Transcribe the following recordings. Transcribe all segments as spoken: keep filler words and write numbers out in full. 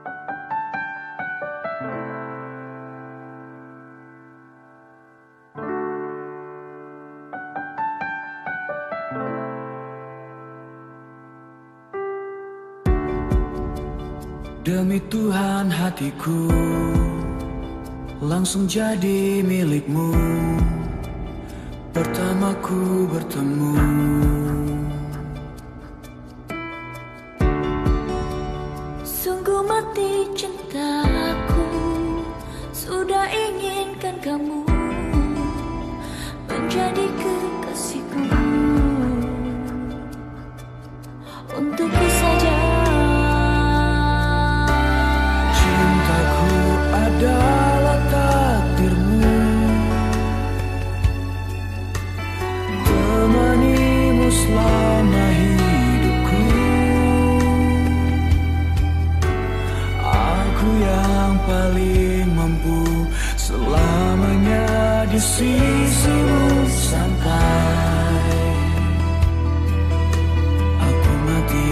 Demi Tuhan hatiku langsung jadi milikmu. Pertama ku bertemu, sungguh mati cintaku, sudah inginkan kamu menjadi kekasihku. Untukku saja adalah takdirmu, temanimu selama hidupku. Aku yang paling mampu selamanya di sisimu sampai aku mati.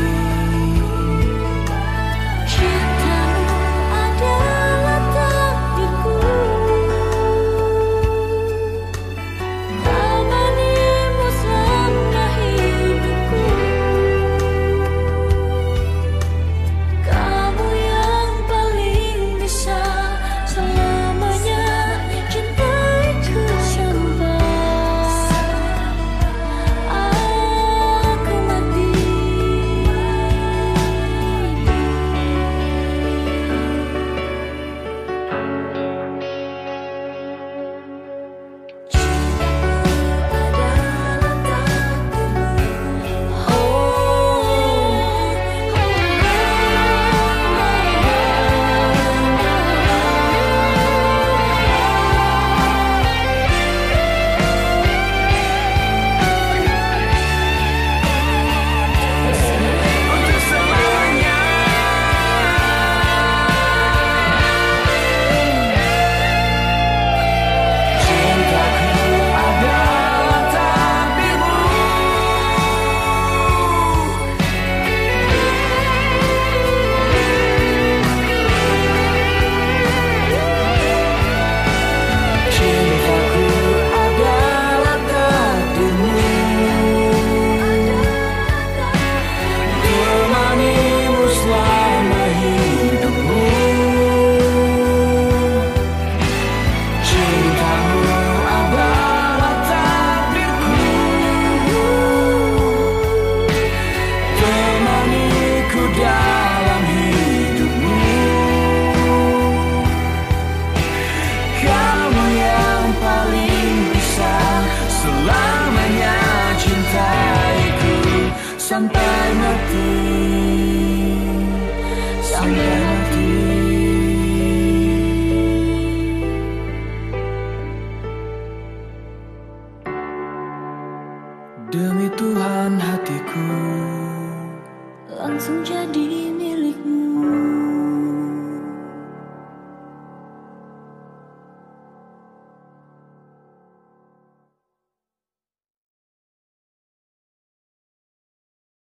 Sampai mati, sampai mati. Demi Tuhan hatiku langsung jadi